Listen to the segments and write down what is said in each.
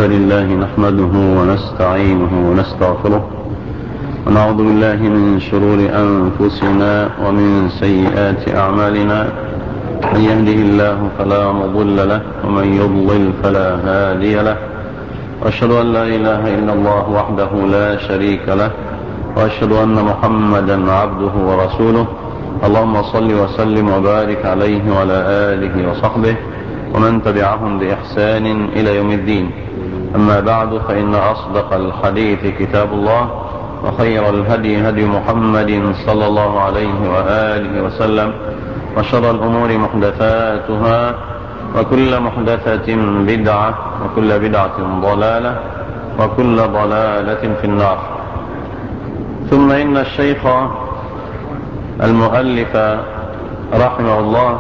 لله نحمده ونستعينه ونستغفره ونعوذ بالله من شرور أنفسنا ومن سيئات أعمالنا. من يهده الله فلا مضل له ومن يضلل فلا هادي له، وأشهد أن لا إله إلا الله وحده لا شريك له، وأشهد أن محمدا عبده ورسوله. اللهم صل وسلم وبارك عليه وعلى آله وصحبه ومن تبعهم بإحسان إلى يوم الدين. أما بعد، فإن أصدق الحديث كتاب الله، وخير الهدي هدي محمد صلى الله عليه وآله وسلم، وشر الأمور محدثاتها، وكل محدثة بدعة، وكل بدعة ضلالة، وكل ضلالة في النار. ثم إن الشيخ المؤلف رحمه الله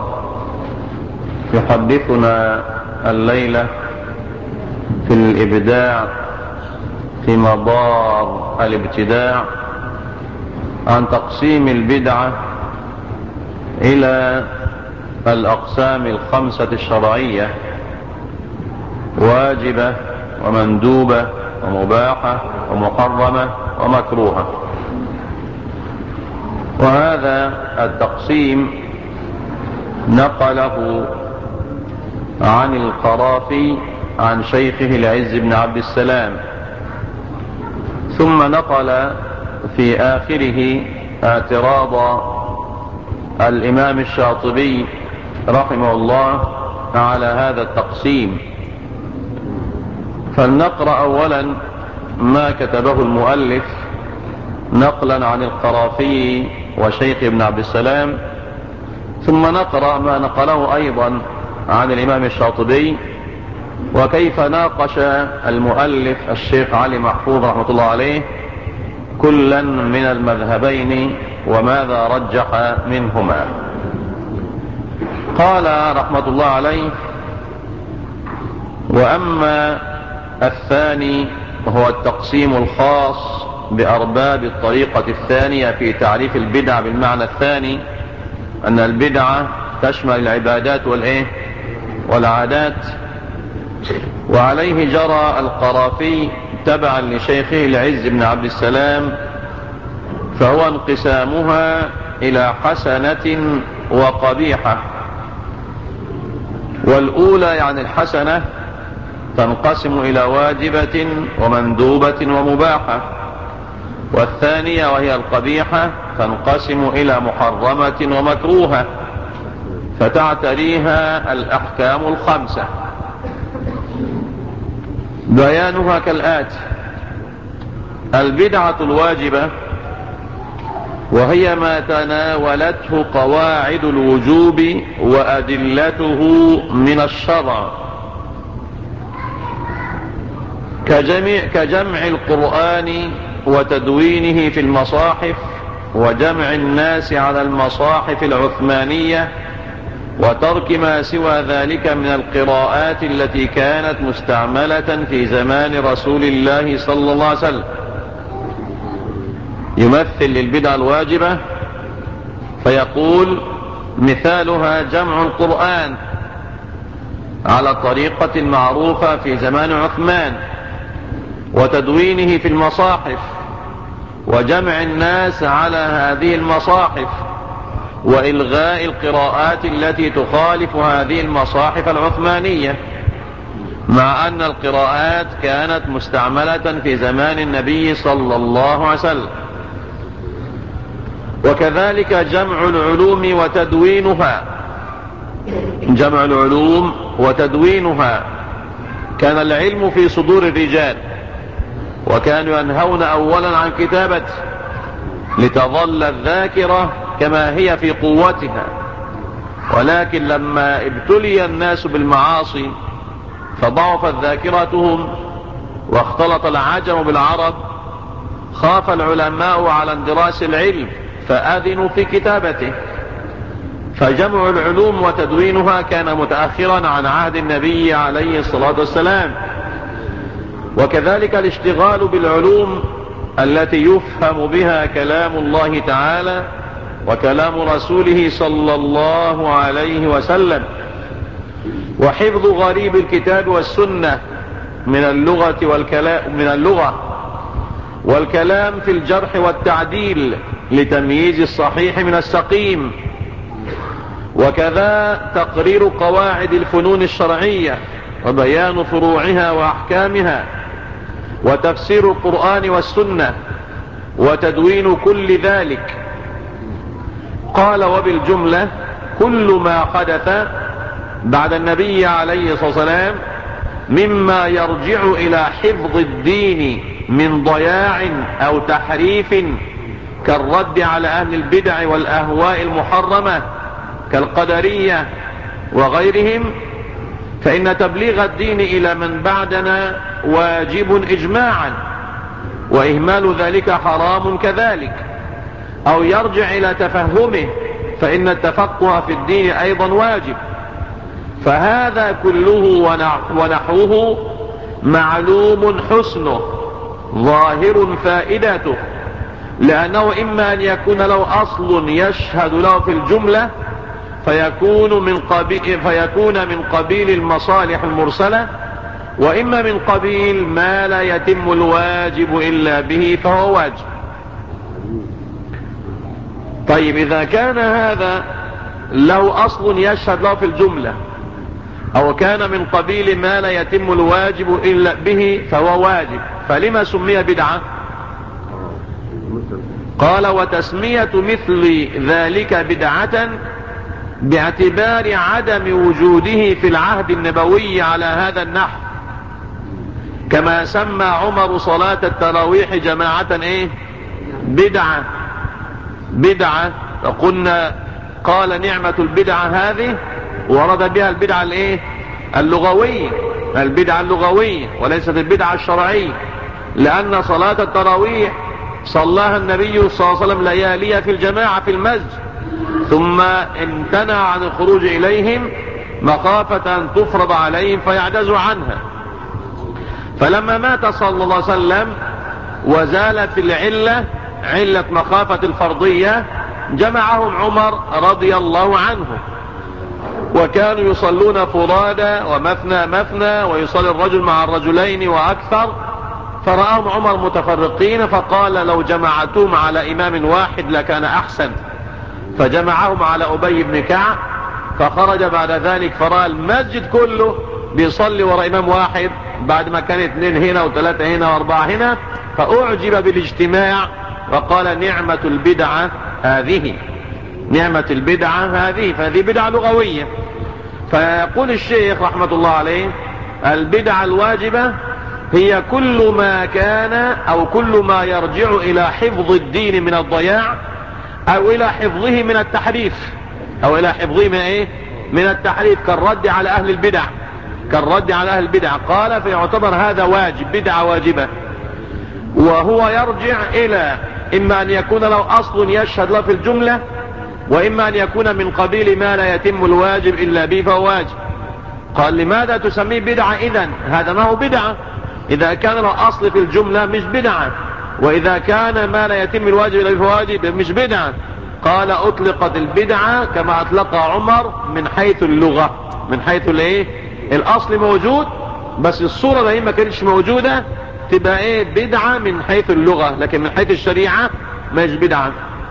يحدثنا الليلة في الإبداع في مضار الابتداع عن تقسيم البدعة إلى الأقسام الخمسة الشرعية: واجبة ومندوبة ومباحة ومحرمة ومكروهة. وهذا التقسيم نقله عن القرافي عن شيخه العز بن عبد السلام، ثم نقل في آخره اعتراض الإمام الشاطبي رحمه الله على هذا التقسيم. فلنقرأ أولا ما كتبه المؤلف نقلا عن القرافي وشيخ ابن عبد السلام، ثم نقرأ ما نقله أيضا عن الإمام الشاطبي، وكيف ناقش المؤلف الشيخ علي محفوظ رحمة الله عليه كلا من المذهبين وماذا رجح منهما. قال رحمة الله عليه: وأما الثاني وهو التقسيم الخاص بأرباب الطريقة الثانية في تعريف البدع بالمعنى الثاني، أن البدعة تشمل العبادات والعادات، وعليه جرى القرافي تبعا لشيخه العز بن عبد السلام، فهو انقسامها إلى حسنة وقبيحة. والأولى يعني الحسنة تنقسم إلى واجبة ومندوبة ومباحة، والثانية وهي القبيحة تنقسم إلى محرمة ومكروهة، فتعتريها الأحكام الخمسة. بيانها كالآتي: البدعة الواجبة وهي ما تناولته قواعد الوجوب وأدلته من الشرع، كجمع القرآن وتدوينه في المصاحف، وجمع الناس على المصاحف العثمانية، وترك ما سوى ذلك من القراءات التي كانت مستعملة في زمان رسول الله صلى الله عليه وسلم. يمثل للبدعة الواجبة فيقول: مثالها جمع القرآن على الطريقة المعروفة في زمان عثمان، وتدوينه في المصاحف، وجمع الناس على هذه المصاحف، وإلغاء القراءات التي تخالف هذه المصاحف العثمانية، مع أن القراءات كانت مستعملة في زمان النبي صلى الله عليه وسلم. وكذلك جمع العلوم وتدوينها. كان العلم في صدور الرجال، وكانوا ينهون أولا عن كتابته لتظل الذاكرة كما هي في قوتها، ولكن لما ابتلي الناس بالمعاصي فضعفت ذاكرتهم واختلط العجم بالعرب، خاف العلماء على اندراس العلم فأذنوا في كتابته. فجمع العلوم وتدوينها كان متأخرا عن عهد النبي عليه الصلاة والسلام. وكذلك الاشتغال بالعلوم التي يفهم بها كلام الله تعالى وكلام رسوله صلى الله عليه وسلم، وحفظ غريب الكتاب والسنة من اللغة والكلام في الجرح والتعديل لتمييز الصحيح من السقيم، وكذا تقرير قواعد الفنون الشرعية وبيان فروعها وأحكامها، وتفسير القرآن والسنة، وتدوين كل ذلك. قال: وبالجملة كل ما حدث بعد النبي عليه الصلاة والسلام مما يرجع إلى حفظ الدين من ضياع أو تحريف، كالرد على أهل البدع والأهواء المحرمة كالقدرية وغيرهم، فإن تبليغ الدين إلى من بعدنا واجب إجماعا، وإهمال ذلك حرام كذلك، أو يرجع إلى تفهمه، فإن التفقه في الدين أيضا واجب. فهذا كله ونحوه معلوم حسنه ظاهر فائدته، لأنه إما أن يكون له أصل يشهد له في الجملة فيكون من قبيل المصالح المرسلة، وإما من قبيل ما لا يتم الواجب إلا به فهو واجب. طيب، إذا كان هذا له أصل يشهد له في الجملة، أو كان من قبيل ما لا يتم الواجب إلا به فهو واجب، فلما سمي بدعة؟ قال: وتسمية مثل ذلك بدعة باعتبار عدم وجوده في العهد النبوي على هذا النحو، كما سمى عمر صلاة التراويح جماعة بدعة. فقلنا قال: نعمة البدعة هذه، ورد بها البدعة البدعة اللغوية وليست البدعة الشرعية، لأن صلاة التراويح صلاها النبي صلى الله عليه وسلم لياليها في الجماعة في المسجد، ثم امتنع عن الخروج إليهم مخافة أن تفرض عليهم فيعجزوا عنها. فلما مات صلى الله عليه وسلم وزالت علة مخافة الفرضية، جمعهم عمر رضي الله عنه، وكانوا يصلون فرادى ومثنى ويصلي الرجل مع الرجلين وأكثر، فرآهم عمر متفرقين فقال: لو جمعتهم على إمام واحد لكان أحسن، فجمعهم على أبي بن كعب، فخرج بعد ذلك فرأى المسجد كله بيصلي وراء إمام واحد بعد ما كان 2 هنا و3 هنا و4 هنا، فأعجب بالاجتماع وقال: نعمة البدعة هذه، فهذه بدعة لغوية. فيقول الشيخ رحمة الله عليه: البدعة الواجبة هي كل ما كان أو كل ما يرجع إلى حفظ الدين من الضياع، أو إلى حفظه من التحريف، من التحريف، كالرد على أهل البدع. قال: فيعتبر هذا واجب، بدعة واجبة، وهو يرجع إلى إما أن يكون له أصل يشهد له في الجملة، وإما أن يكون من قبيل ما لا يتم الواجب إلا به فهو واجب. قال: لماذا تسميه بدعة إذن؟ هذا ما هو بدعة إذا كان له أصل في الجملة مش بدعة، وإذا كان ما لا يتم الواجب إلا به فهو واجب مش بدعة. قال: أطلقت البدعة كما أطلقها عمر من حيث اللغة، من حيث الأصل موجود، بس الصورة دي ما كانتش موجودة، تبقى بدعة من حيث اللغة، لكن من حيث الشريعة مش بدعة.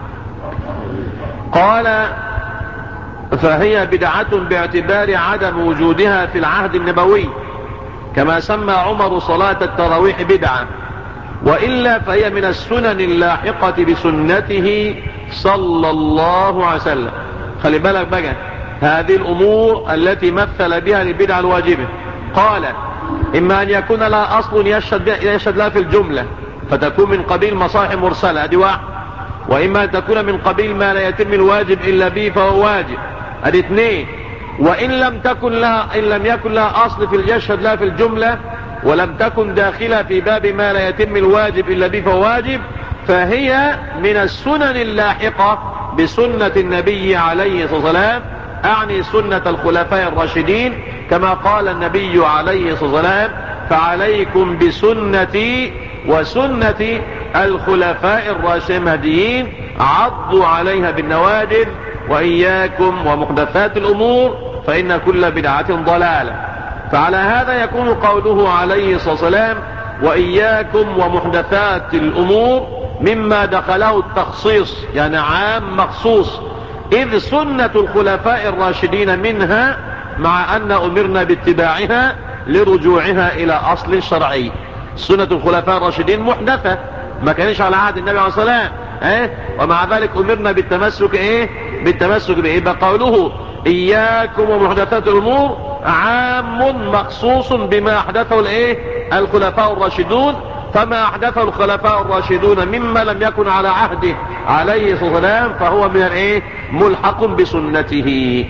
قال: فهي بدعة باعتبار عدم وجودها في العهد النبوي، كما سمى عمر صلاة التراويح بدعة، وإلا فهي من السنن اللاحقة بسنته صلى الله عليه وسلم. خلي بالك بقى، هذه الأمور التي مثل بها البدعة الواجبة، قال: إما أن يكون لها أصل يشهد لها في الجملة فتكون من قبيل مصالح مرسلة، ادي واحد، وإما أن تكون من قبيل ما لا يتم الواجب إلا به فهو واجب، ادي 2. وإن لم يكن لها أصل يشهد لها في الجملة، ولم تكن داخلة في باب ما لا يتم الواجب إلا به فهو واجب، فهي من السنن اللاحقة بسنة النبي عليه الصلاة والسلام، أعني سنة الخلفاء الراشدين، كما قال النبي عليه الصلاة والسلام: فعليكم بسنتي وسنة الخلفاء الراشدين المهديين، عضوا عليها بالنواجذ، وإياكم ومحدثات الأمور، فإن كل بدعة ضلالة. فعلى هذا يكون قوله عليه الصلاة والسلام وإياكم ومحدثات الأمور مما دخله التخصيص، يعني عام مخصوص، إذ سنة الخلفاء الراشدين منها، مع أن أمرنا باتباعها لرجوعها إلى أصل شرعي. سنة الخلفاء الراشدين محدثة، ما كانش على عهد النبي عليه الصلاة والسلام، ومع ذلك أمرنا بالتمسك بالتمسك به. يبقى قوله إياكم ومحدثات الأمور عام مخصوص بما أحدثه الخلفاء الراشدون، فما أحدثه الخلفاء الراشدون مما لم يكن على عهده عليه الصلاة والسلام فهو من ملحق بسنته.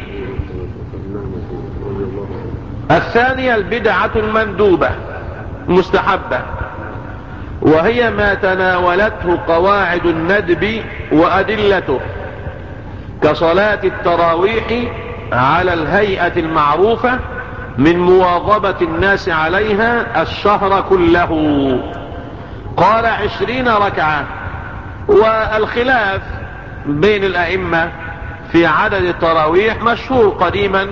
الثانية البدعة المندوبة مستحبة، وهي ما تناولته قواعد الندب وأدلته، كصلاة التراويح على الهيئة المعروفة من مواظبة الناس عليها الشهر كله. قال 20 ركعة. والخلاف بين الأئمة في عدد التراويح مشهور قديما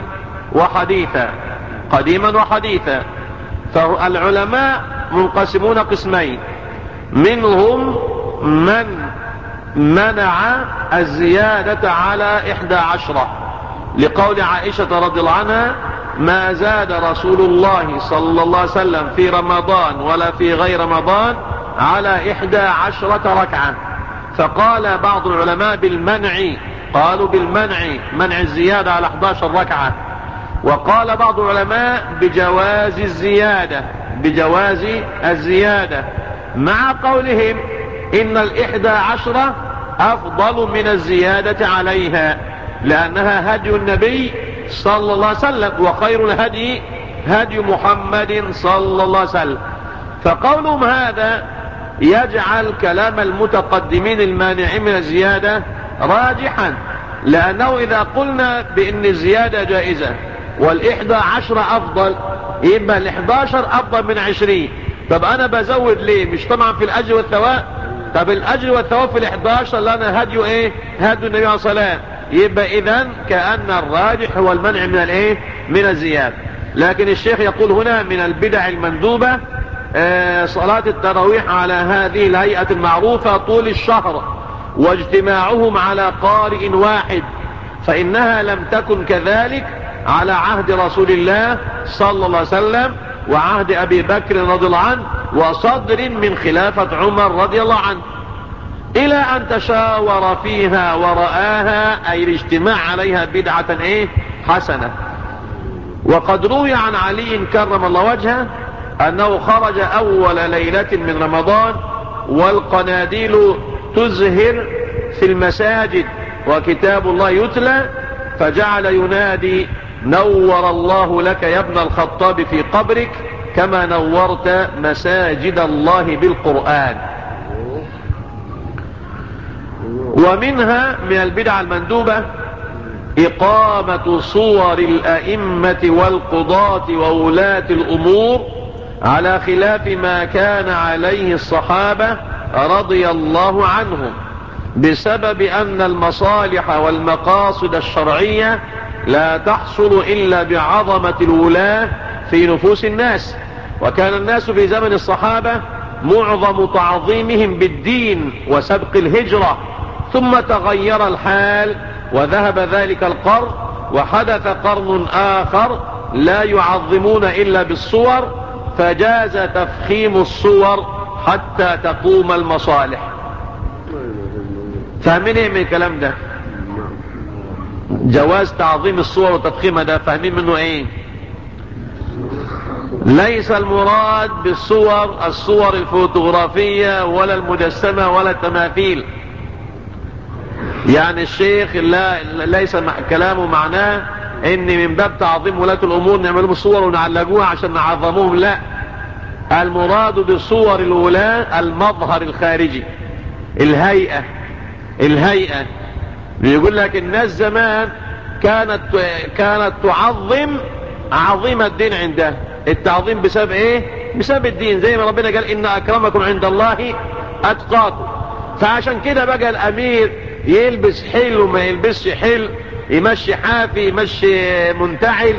وحديثا. فالعلماء منقسمون قسمين، منهم من منع الزيادة على 11، لقول عائشة رضي الله عنها ما زاد رسول الله صلى الله عليه وسلم في رمضان ولا في غير رمضان على 11 ركعة. فقال بعض العلماء بالمنع، قالوا بالمنع، منع الزيادة على 11 ركعة. وقال بعض العلماء بجواز الزيادة مع قولهم إن 11 أفضل من الزيادة عليها، لأنها هدي النبي صلى الله عليه وسلم، وخير الهدي هدي محمد صلى الله عليه وسلم. فقولهم هذا يجعل كلام المتقدمين المانعين من الزيادة راجحا، لأنه إذا قلنا بأن الزيادة جائزة وال11 أفضل، يبقى ال11 أفضل من 20. طب أنا بزود ليه؟ مش طبعا في الأجر والثواب. طب الأجر والثواب في ال11 لنا هدي هدي النبي عليه الصلاة والسلام. يبقى إذن كأن الراجح هو المنع من الزيادة. لكن الشيخ يقول هنا من البدع المندوبة صلاة التراويح على هذه الهيئة المعروفة طول الشهر، واجتماعهم على قارئ واحد، فإنها لم تكن كذلك على عهد رسول الله صلى الله عليه وسلم وعهد أبي بكر رضي الله عنه وصدر من خلافة عمر رضي الله عنه، إلى أن تشاور فيها ورآها، أي الاجتماع عليها بدعة حسنة. وقد روي عن علي كرم الله وجهه أنه خرج أول ليلة من رمضان والقناديل تزهر في المساجد وكتاب الله يتلى، فجعل ينادي نور الله لك يا ابن الخطاب في قبرك كما نورت مساجد الله بالقرآن. ومنها من البدع المندوبة إقامة صور الأئمة والقضاة وولاة الأمور على خلاف ما كان عليه الصحابة رضي الله عنهم، بسبب أن المصالح والمقاصد الشرعية لا تحصل إلا بعظمة الولاة في نفوس الناس. وكان الناس في زمن الصحابة معظم تعظيمهم بالدين وسبق الهجرة، ثم تغير الحال وذهب ذلك القرن، وحدث قرن آخر لا يعظمون إلا بالصور، فجاز تفخيم الصور حتى تقوم المصالح. فاهمين ايه من الكلام ده؟ جواز تعظيم الصور وتفخيمها ده فاهمين منه ايه؟ ليس المراد بالصور الصور الفوتوغرافية ولا المجسمة ولا التماثيل. يعني الشيخ ليس كلامه معناه ان من باب تعظيم ولاة الامور نعملوا بالصور ونعلقوها عشان نعظموهم، لا. المراد بالصور الولاة المظهر الخارجي، الهيئة. بيقول لك الناس زمان كانت تعظم عظيم الدين عندها، التعظيم بسبب ايه؟ بسبب الدين، زي ما ربنا قال ان اكرمكم عند الله اتقاكم. فعشان كده بقى الامير يلبس حلو ما يلبسش حلو، يمشي حافي يمشي منتعل،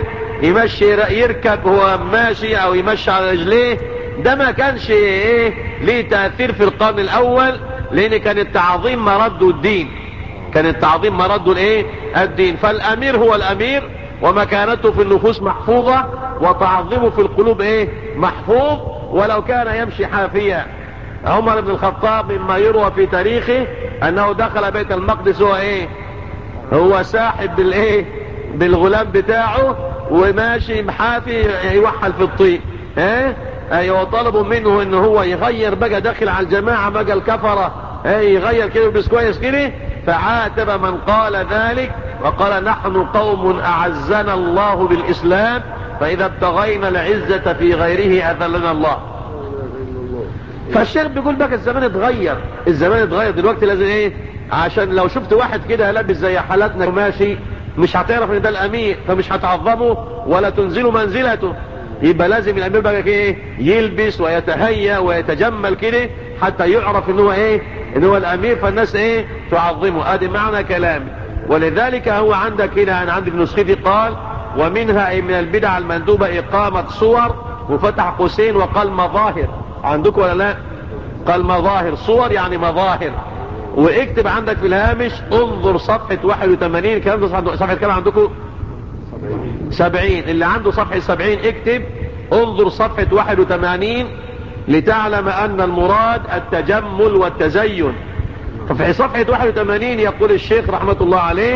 يمشي يركب هو ماشي او يمشي على رجليه، ده ما كانش ايه ليه تأثير في القرن الاول، لان كان التعظيم مرده الدين، كان التعظيم مرده الايه الدين. فالامير هو الامير، ومكانته في النفوس محفوظة، وتعظيمه في القلوب ايه محفوظ، ولو كان يمشي حافيا. عمر بن الخطاب مما يروى في تاريخه انه دخل بيت المقدس هو ايه هو ساحب بالايه بالغلام بتاعه وماشي محافي يوحل في الطين. ايوه طلبوا منه ان هو يغير بقى داخل على الجماعة بقى الكفرة، يغير كده بس كويس كده. فعاتب من قال ذلك وقال نحن قوم اعزنا الله بالاسلام، فاذا ابتغينا العزة في غيره اذلنا الله. فالشيخ بيقول بقى الزمان اتغير، الزمان اتغير دلوقتي، لازم ايه عشان لو شفت واحد كده لابس زي حالاتنا وماشي مش هتعرف ان ده الامير، فمش هتعظمه ولا تنزله منزلته. يبقى لازم الامير بقى ايه يلبس ويتهيأ ويتجمل كده حتى يعرف ان هو ايه ان هو الامير، فالناس ايه تعظمه. ادي معنى كلامي. ولذلك هو عندك هنا، انا عندي في نسختي قال ومنها اي من البدع المندوبة اقامة صور، وفتح قوسين وقال مظاهر. عندكم ولا لا؟ قال مظاهر، صور يعني مظاهر. واكتب عندك في الهامش انظر صفحة 81. الكلام ده صفحة كام عندكم؟ 70. اللي عنده صفحة 70 اكتب انظر صفحة 81 لتعلم ان المراد التجمل والتزين. ففي صفحة 81 يقول الشيخ رحمة الله عليه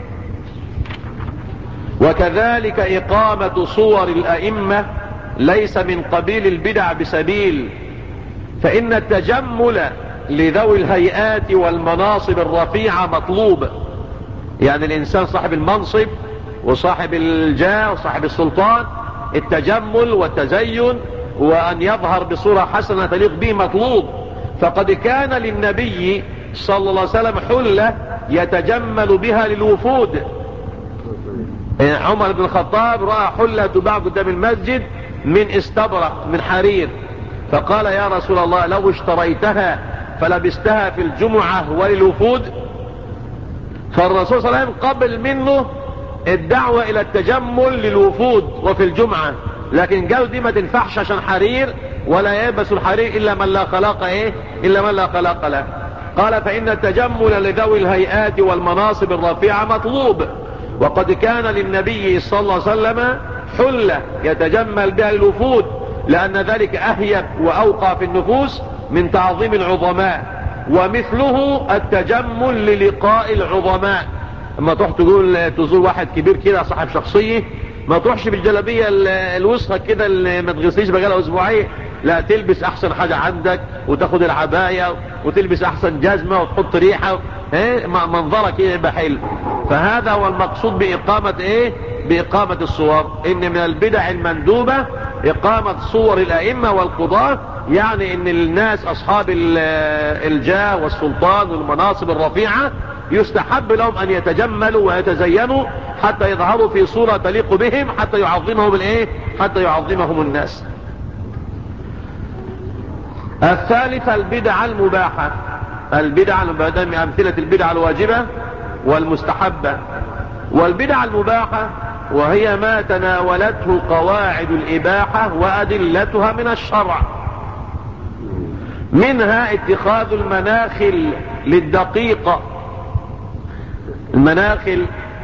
وكذلك اقامة صور الائمة ليس من قبيل البدع بسبيل، فان التجمل لذوي الهيئات والمناصب الرفيعة مطلوب. يعني الانسان صاحب المنصب وصاحب الجاه وصاحب السلطان التجمل والتزين وان يظهر بصورة حسنة تليق به مطلوب. فقد كان للنبي صلى الله عليه وسلم حلة يتجمل بها للوفود. عمر بن الخطاب رأى حلة تباع قدام المسجد من استبرق من حرير، فقال يا رسول الله لو اشتريتها فلبستها في الجمعة وللوفود. فالرسول صلى الله عليه وسلم قبل منه الدعوة الى التجمل للوفود وفي الجمعة، لكن قال دي ما تنفعش عشان حرير، ولا يلبس الحرير الا من لا خلاق الا من لا خلاق له. قال فان التجمل لذوي الهيئات والمناصب الرفيعة مطلوب، وقد كان للنبي صلى الله عليه وسلم حلة يتجمل بها الوفود، لان ذلك اهيب واوقع في النفوس من تعظيم العظماء، ومثله التجمل للقاء العظماء. اما تروح تقول تزور واحد كبير كده صاحب شخصية، ما تروحش بالجلابية الوسخة كده اللي ما تغسليش بقالها اسبوعين، لا تلبس احسن حاجة عندك وتاخد العباية وتلبس احسن جزمة وتحط ريحة منظرك يبقى حلو. فهذا هو المقصود بإقامة الصور. ان من البدع المندوبة إقامة صور الأئمة والقضاة، يعني ان الناس اصحاب الجاه والسلطان والمناصب الرفيعة يستحب لهم ان يتجملوا ويتزينوا حتى يظهروا في صورة تليق بهم، حتى يعظمهم الناس. الثالث البدع المباحة. البدع المباحة من امثلة البدع الواجبة والمستحبة. والبدع المباحة وهي ما تناولته قواعد الإباحة وأدلتها من الشرع، منها اتخاذ المناخل للدقيقة، المناخل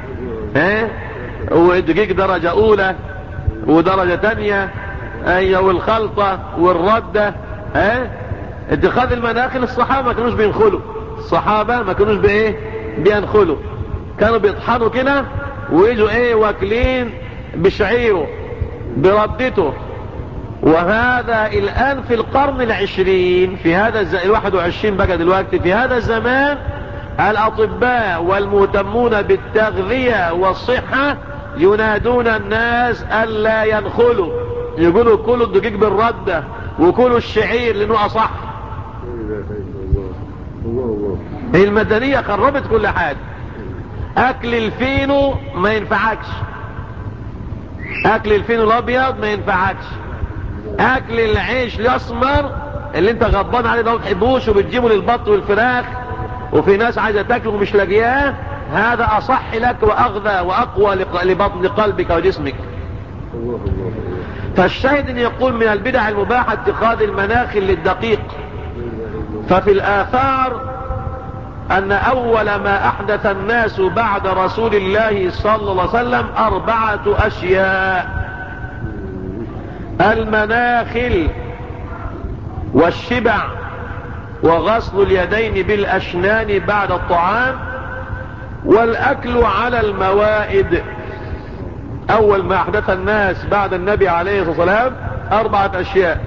ودقيق درجة أولى ودرجة تانية والخلطة والردة. اتخاذ المناخل الصحابة ما كانوش بينخلوا، الصحابة ما كانوش بينخلوا، كانوا بيطحنوا كده ويجوا واكلين بشعيره بردته. وهذا الآن في القرن العشرين، في هذا ال21 بقى دلوقتي في هذا الزمان، الأطباء والمهتمون بالتغذية والصحة ينادون الناس ألا ينخلوا، يقولوا كلوا الدقيق بالردة وكلوا الشعير لأنه أصح. المدنية خربت كل حاجة. أكل الفينو ما ينفعكش، أكل الفينو الأبيض ما ينفعكش، أكل العيش الأسمر اللي انت غضبان عليه ده ما بتحبوش وبتجيبه للبط والفراخ وفي ناس عايزة تاكله ومش لاقياه، هذا أصح لك وأغذى وأقوى لقلبك وجسمك. فالشاهد ان يقول من البدع المباحة اتخاذ المناخل للدقيق. ففي الآثار أن أول ما أحدث الناس بعد رسول الله صلى الله عليه وسلم 4 أشياء: المناخل والشبع وغسل اليدين بالأشنان بعد الطعام والأكل على الموائد. أول ما أحدث الناس بعد النبي عليه الصلاة والسلام 4 أشياء.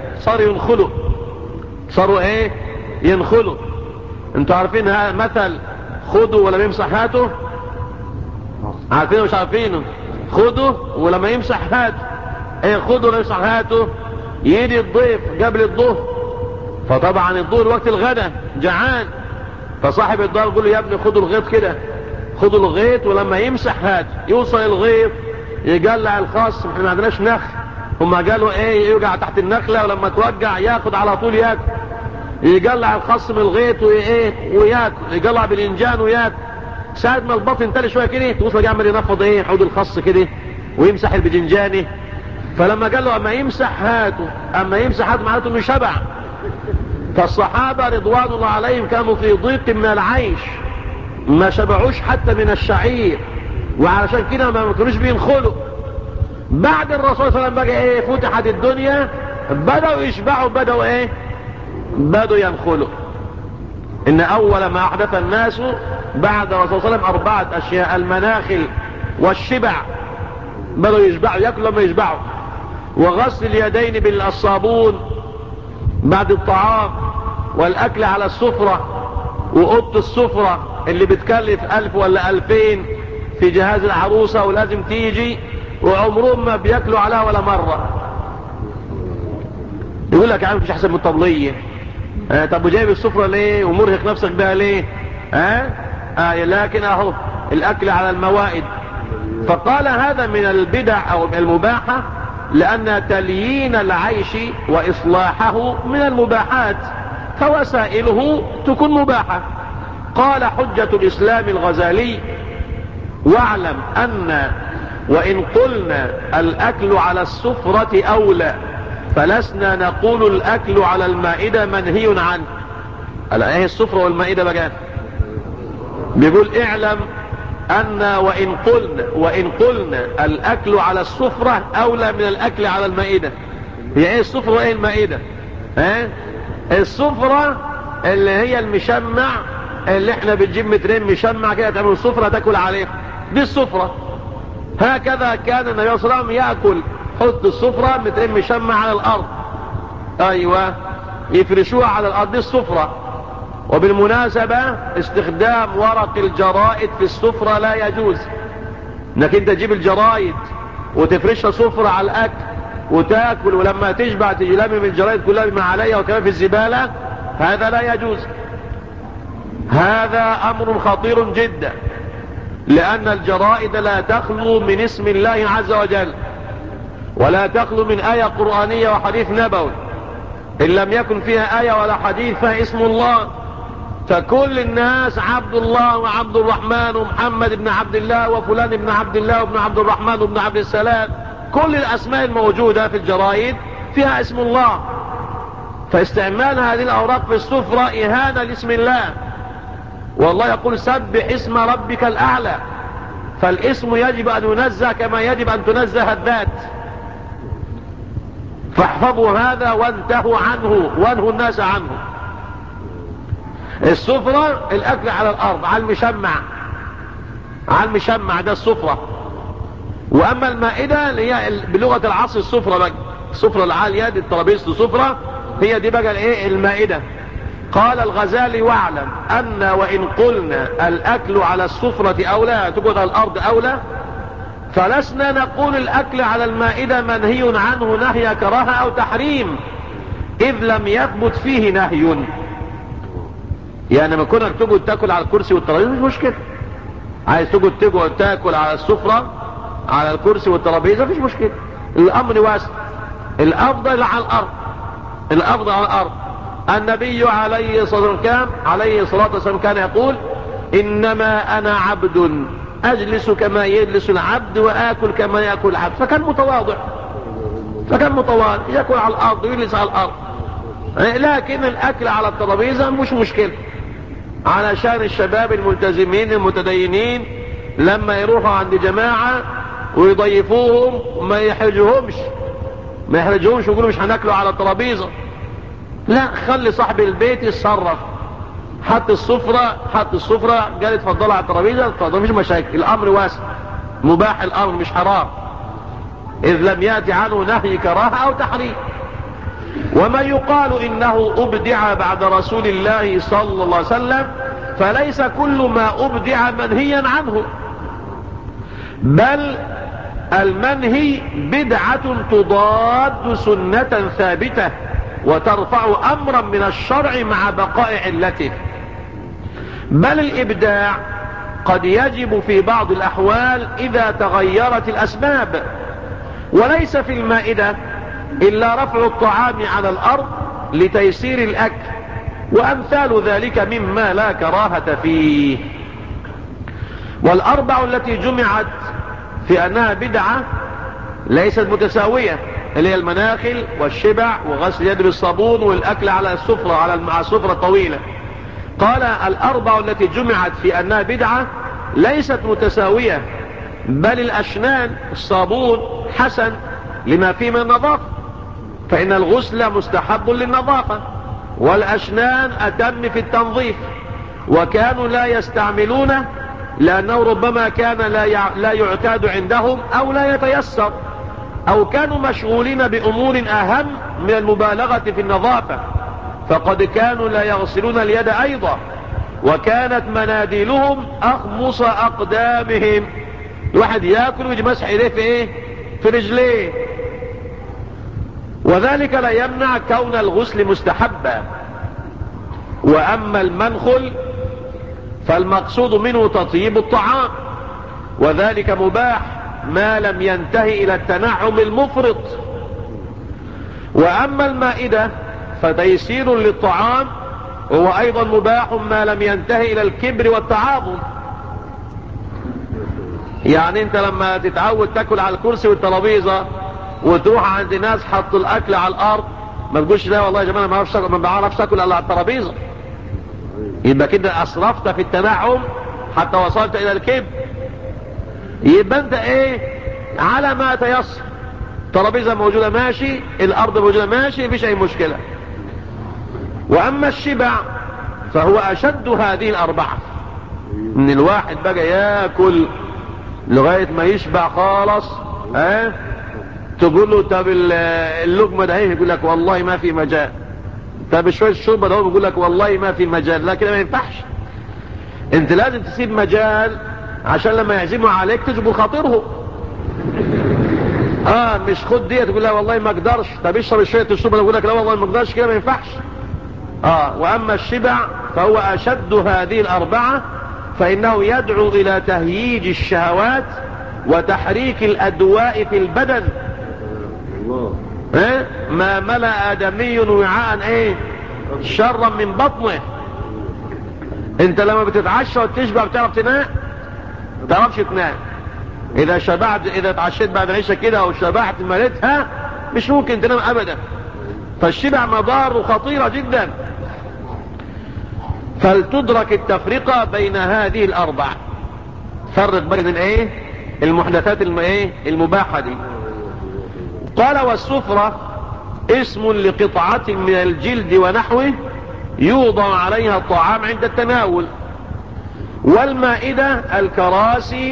صاروا ايه؟ ينخلوا. انتوا عارفين مثل خدوا ولما يمسح هاته؟ عارفينه مش عارفينه؟ خدوا ولما يمسح هاته. ايه خدوا ولما يمسح هاته؟ يجي الضيف قبل الظهر، فطبعا الظهر وقت الغداء جعان، فصاحب الدار يقول له يا ابني خدوا الغيط كده، خدوا الغيط ولما يمسح هاته. يوصل الغيط يقلع الخاص، احنا ما عندناش نخل، هم قالوا ايه؟ يوقع تحت النخلة ولما توقع ياخد على طول ياكل. يقلع الخص من الغيط وياكل، يقلع بالانجان وياكل. ساعد ما البطن تالي شويه كده توصل يعمل ينفض حوض الخص كده ويمسح البدنجاني. فلما قال له اما يمسح هاته معناته انه شبع. فالصحابه رضوان الله عليهم كانوا في ضيق من العيش، ما شبعوش حتى من الشعير، وعلشان كده ما كانوش بينخلوا. بعد الرسول صلى الله عليه وسلم بقى فتحت الدنيا، بدأوا يشبعوا، بدأوا ينخلوا. ان اول ما احدث الناس بعد الرسول صلى الله عليه وسلم 4 أشياء: المناخل والشبع، بدأوا يشبعوا، ياكلوا لما يشبعوا، وغسل اليدين بالصابون بعد الطعام، والاكل على السفرة، وأوضة السفرة اللي بتكلف 1000 ولا 2000 في جهاز العروسة ولازم تيجي، وعمرهم ما بياكلوا عليها ولا مرة. يقول لك يا عم مفيش احسن من الطبلية. طب وجايب السفرة ليه ومرهق نفسك بها ليه؟ لكن اهو الاكل على الموائد. فقال هذا من البدع او المباحة، لان تليين العيش واصلاحه من المباحات، فوسائله تكون مباحة. قال حجة الاسلام الغزالي: واعلم ان وان قلنا الاكل على السفرة اولى، فلسنا نقول الاكل على المائدة منهي عنه. ايه السفرة والمائدة بقى؟ بيقول اعلم ان وان قلنا الاكل على السفرة اولى من الاكل على المائدة. هي ايه السفرة وايه المائدة؟ السفرة اللي هي المشمع، اللي احنا بنجيب مترين مشمع كده تعمل السفرة تاكل عليه، دي السفرة. هكذا كان النبي صلى الله عليه وسلم يأكل، حط السفرة مترين مشمع على الارض، ايوه يفرشوها على الارض، دي السفرة. وبالمناسبة استخدام ورق الجرائد في السفرة لا يجوز، انك انت تجيب الجرائد وتفرشها سفرة على الاكل وتاكل، ولما تشبع تجي لامم الجرائد كلها بما عليها وكمان في الزبالة، هذا لا يجوز. هذا امر خطير جدا، لان الجرائد لا تخلو من اسم الله عز وجل، ولا تخلو من آية قرآنية وحديث نبوي. إن لم يكن فيها آية ولا حديث فيها اسم الله. فكل الناس عبد الله وعبد الرحمن ومحمد بن عبد الله وفلان بن عبد الله وابن عبد الرحمن وابن عبد السلام، كل الأسماء الموجودة في الجرائد فيها اسم الله. فاستعمال هذه الأوراق في السفرة إهانة لاسم الله. والله يقول سبح اسم ربك الأعلى، فالاسم يجب أن ينزه كما يجب أن تنزه الذات. فاحفظوا هذا وانتهوا عنه، وانهوا الناس عنه. السفرة الاكل على الارض على المشمع ده السفرة. واما المائدة اللي هي بلغة العصر السفرة بقى، السفرة العالية دي الترابيزة السفرة، هي دي بقى المائدة. قال الغزالي: واعلم ان وان قلنا الاكل على السفرة اولى، تقعد على الارض اولى، فلسنا نقول الاكل على المائدة منهي عنه نهي كراهة او تحريم، اذ لم يثبت فيه نهي. يعني ما كونك تقعد تاكل على الكرسي والترابيزه مش مشكله، عايز تقعد تاكل على السفرة على الكرسي والترابيزه مفيش مشكله، الامر واسع. الافضل على الارض. النبي عليه الصلاة والسلام كان يقول: انما انا عبد اجلس كما يجلس العبد واكل كما ياكل العبد. فكان متواضع، فكان متواضع يأكل على الأرض ويجلس على الأرض، لكن الأكل على الترابيزة مش مشكلة، علشان الشباب الملتزمين المتدينين لما يروحوا عند جماعة ويضيفوهم ما يحرجوهمش ويقولوا مش هناكلوا على الترابيزة. لا، خلي صاحب البيت يتصرف، حط السفرة قال اتفضلوا على الترابيزة، اتفضلوا، مفيش مشاكل، الأمر واسع مباح، الأمر مش حرام إذ لم يأتي عنه نهي كراهة أو تحريم. وما يقال إنه أبدع بعد رسول الله صلى الله عليه وسلم فليس كل ما أبدع منهيا عنه، بل المنهي بدعة تضاد سنة ثابتة وترفع أمرا من الشرع مع بقاء علته. بل الإبداع قد يجب في بعض الأحوال إذا تغيرت الأسباب، وليس في المائدة إلا رفع الطعام على الأرض لتيسير الأكل وأمثال ذلك مما لا كراهة فيه. والأربع التي جمعت في أنها بدعة ليست متساوية، اللي هي المناخل والشبع وغسل يد بالصابون والأكل على السفرة مع السفرة الطويلة. قال الأربع التي جمعت في أنها بدعة ليست متساوية، بل الأشنان الصابون حسن لما فيه من النظافة، فإن الغسل مستحب للنظافة، والأشنان أتم في التنظيف، وكانوا لا يستعملونه لأنه ربما كان لا يعتاد عندهم أو لا يتيسر، أو كانوا مشغولين بأمور أهم من المبالغة في النظافة، فقد كانوا لا يغسلون اليد أيضا، وكانت مناديلهم أخمص أقدامهم، الواحد يأكل ويجي مسح إليه في إيه؟ في رجليه. وذلك لا يمنع كون الغسل مستحبا. وأما المنخل فالمقصود منه تطيب الطعام، وذلك مباح ما لم ينتهي إلى التنعم المفرط. وأما المائدة فتيسير للطعام، وهو أيضا مباح ما لم ينتهي إلى الكبر والتعاظم. يعني انت لما تتعود تاكل على الكرسي والترابيزة وتروح عند ناس حطوا الأكل على الأرض، ما تقولش لا والله يا جماعة ما بعرفش أكل إلا على الترابيزة، يبقى كده أسرفت في التنعم حتى وصلت إلى الكبر. يبقى انت ايه؟ على ما تيسر، ترابيزة موجودة ماشي، الأرض موجودة ماشي، مفيش أي مشكلة. وأما الشبع فهو أشد هذه الأربعة، ان الواحد بقى ياكل لغاية ما يشبع خالص، تقول له طب اللقمة ده ايه؟ يقول لك والله ما في مجال. طب شوية الشوربة ده يقول لك والله ما في مجال. لا كده ما ينفعش، انت لازم تسيب مجال عشان لما يعزموا عليك تجبر خاطره. مش خد دي تقول لا والله ما اقدرش، طب اشرب شوية الشوربة ده يقول لك لا والله ما اقدرش، كده ما ينفعش. وأما الشبع فهو أشد هذه الأربعة، فإنه يدعو إلى تهييج الشهوات وتحريك الأدواء في البدن. ما ملأ آدمي وعاء شرا من بطنه. انت لما بتتعشى وتشبع بتعرف تنام؟ بتعرفش تنام. اذا شبعت، اذا اتعشيت بعد العشاء كده او شبعت مليتها مش ممكن تنام ابدا. فالشبع مضار خطيرة جدا. فلتدرك التفرقة بين هذه الأربع. فرق بين المحدثات المباحة دي. قال والسفرة اسم لقطعة من الجلد ونحوه يوضع عليها الطعام عند التناول. والمائدة الكراسي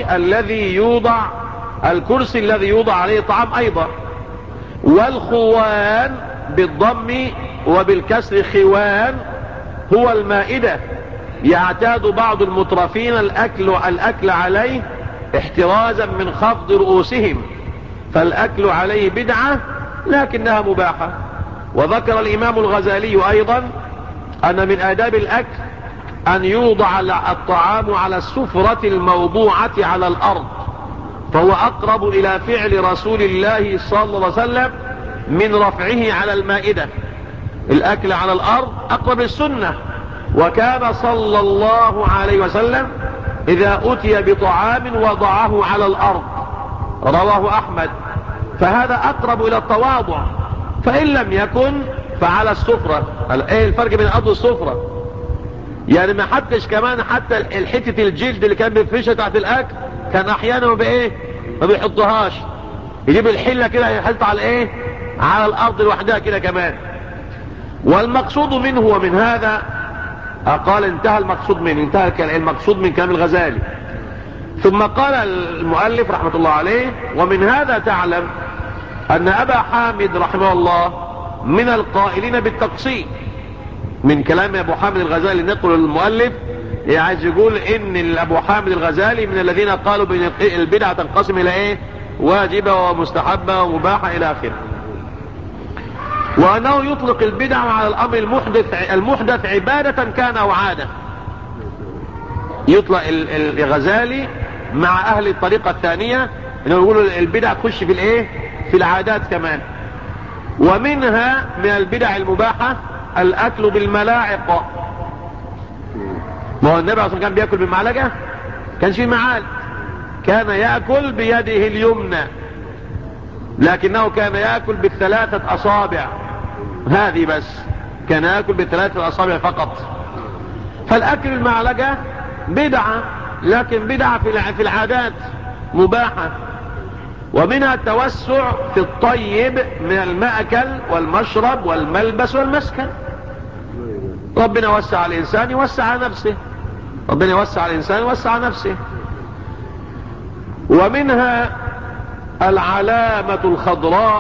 الكرسي الذي يوضع عليه الطعام أيضا. والخوان بالضم وبالكسر خوان هو المائدة، يعتاد بعض المترفين الأكل عليه احترازا من خفض رؤوسهم، فالأكل عليه بدعة لكنها مباحة. وذكر الإمام الغزالي أيضا أن من آداب الأكل أن يوضع الطعام على السفرة الموضوعة على الأرض، فهو أقرب إلى فعل رسول الله صلى الله عليه وسلم من رفعه على المائدة. الأكل على الأرض أقرب السنة، وكان صلى الله عليه وسلم إذا أتي بطعام وضعه على الأرض، رواه أحمد. فهذا أقرب إلى التواضع. فإن لم يكن فعلى السفرة. ايه الفرق بين الأرض والسفرة؟ يعني ما حدش كمان حتى الحتة الجلد اللي كان بيفرشها تحت الأكل كان أحيانا ما بيحطهاش، يجيب الحلة كده يحط على ايه، على الأرض لوحدها كده كمان. والمقصود منه ومن هذا قال انتهى المقصود منه، انتهى المقصود من كلام الغزالي. ثم قال المؤلف رحمة الله عليه: ومن هذا تعلم أن أبا حامد رحمه الله من القائلين بالتقسيم. من كلام أبو حامد الغزالي نقل المؤلف عايز يقول إن أبو حامد الغزالي من الذين قالوا بأن البدعة تنقسم إلى إيه؟ واجبة ومستحبة ومباحة إلى آخره. وأنه يطلق البدعة على الأمر المحدث عبادة كان أو عادة. يطلق الغزالي مع أهل الطريقة الثانية إنه يقولوا البدع تخش في الإيه؟ في العادات كمان. ومنها من البدع المباحة الأكل بالملاعق. ما هو النبي أصلا كان بيأكل بالمعلقة؟ كانش في معالق، كان يأكل بيده اليمنى، لكنه كان يأكل بالثلاثة أصابع هذه بس، كان يأكل بالثلاثة أصابع فقط. فالأكل بالمعلقة بدعة، لكن بدعة في العادات مباحة. ومنها التوسع في الطيب من المأكل والمشرب والملبس والمسكن. ربنا وسع على الإنسان يوسع على نفسه، ربنا يوسع على الإنسان يوسع على نفسه. ومنها العلامة الخضراء،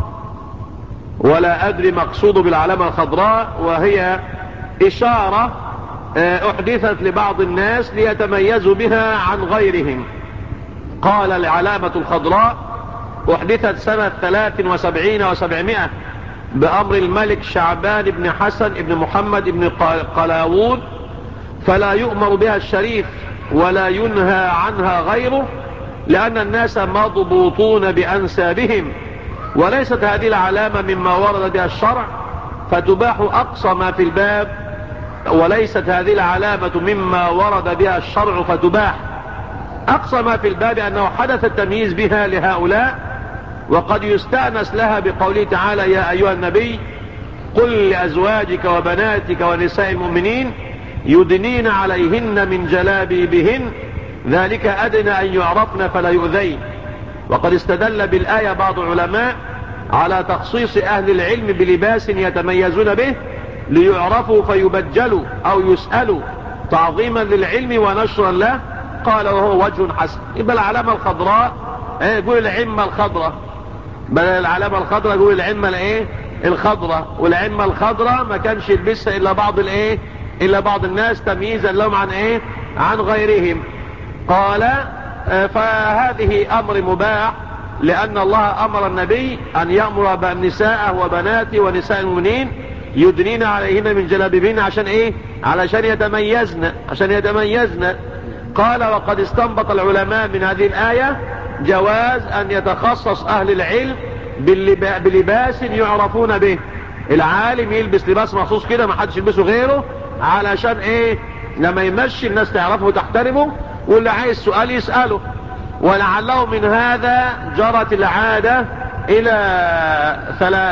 ولا أدري مقصود بالعلامة الخضراء، وهي إشارة أحدثت لبعض الناس ليتميزوا بها عن غيرهم. قال العلامة الخضراء أحدثت سنة 73 و700 بأمر الملك شعبان بن حسن بن محمد بن قلاوون، فلا يؤمر بها الشريف ولا ينهى عنها غيره، لأن الناس مضبوطون بأنسابهم، وليست هذه العلامة مما ورد بها الشرع فتباح أقصى ما في الباب، وليست هذه العلامة مما ورد بها الشرع فتباح أقصى ما في الباب، أنه حدث التمييز بها لهؤلاء. وقد يستأنس لها بقوله تعالى: يا أيها النبي قل لأزواجك وبناتك ونساء المؤمنين يدنين عليهن من جلابيبهن ذلك أدنى أن يعرفن فلا يؤذين. وقد استدل بالآية بعض العلماء على تخصيص أهل العلم بلباس يتميزون به ليعرفوا فيبجلوا أو يسألوا تعظيما للعلم ونشرا له. قال وهو وجه حسن. يبقى العلامة الخضراء يقول العمة الخضراء، بل العلامة الخضراء يقول العمة الايه الخضراء، والعمة الخضراء ما كانش يلبسها إلا بعض الناس تمييزا لهم عن غيرهم. قال فهذه أمر مباح، لأن الله أمر النبي أن يأمر بالنساء وبناته ونساء المؤمنين يدنين عليهن من جلابيبهن علشان يتميزن. قال وقد استنبط العلماء من هذه الآية جواز أن يتخصص أهل العلم بلباس يعرفون به. العالم يلبس لباس مخصوص كده ما حدش يلبسه غيره، علشان لما يمشي الناس تعرفه وتحترمه، واللي عايز سؤال يسأله. ولعله من هذا جرت العادة إلى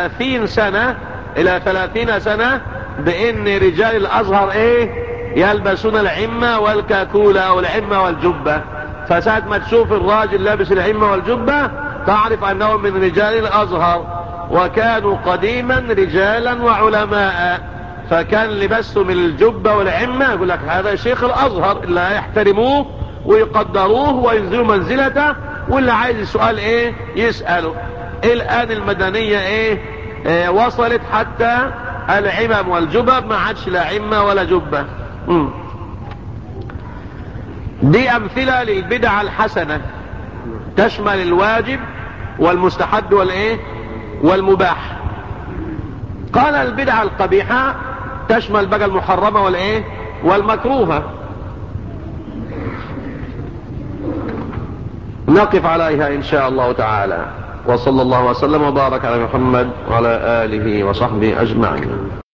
30 سنة بأن رجال الأزهر يلبسون العمة والكاكولة أو العمة والجبة. فساعة ما تشوف الراجل لابس العمة والجبة تعرف أنه من رجال الأزهر، وكانوا قديما رجالا وعلماء، فكان لبسهم الجبة والعمة يقول لك هذا شيخ الأزهر، اللي يحترموه ويقدروه وينزلوا منزلته، واللي عايز السؤال يسأله. الآن المدنية وصلت حتى العمم والجبب ما عادش لا عمة ولا جبة. دي أمثلة للبدع الحسنة تشمل الواجب والمستحب والمباح. قال البدع القبيحة تشمل بقى المحرمة والمكروهة. نقف عليها إن شاء الله تعالى، وصلى الله وسلم وبارك على محمد وعلى آله وصحبه أجمعين.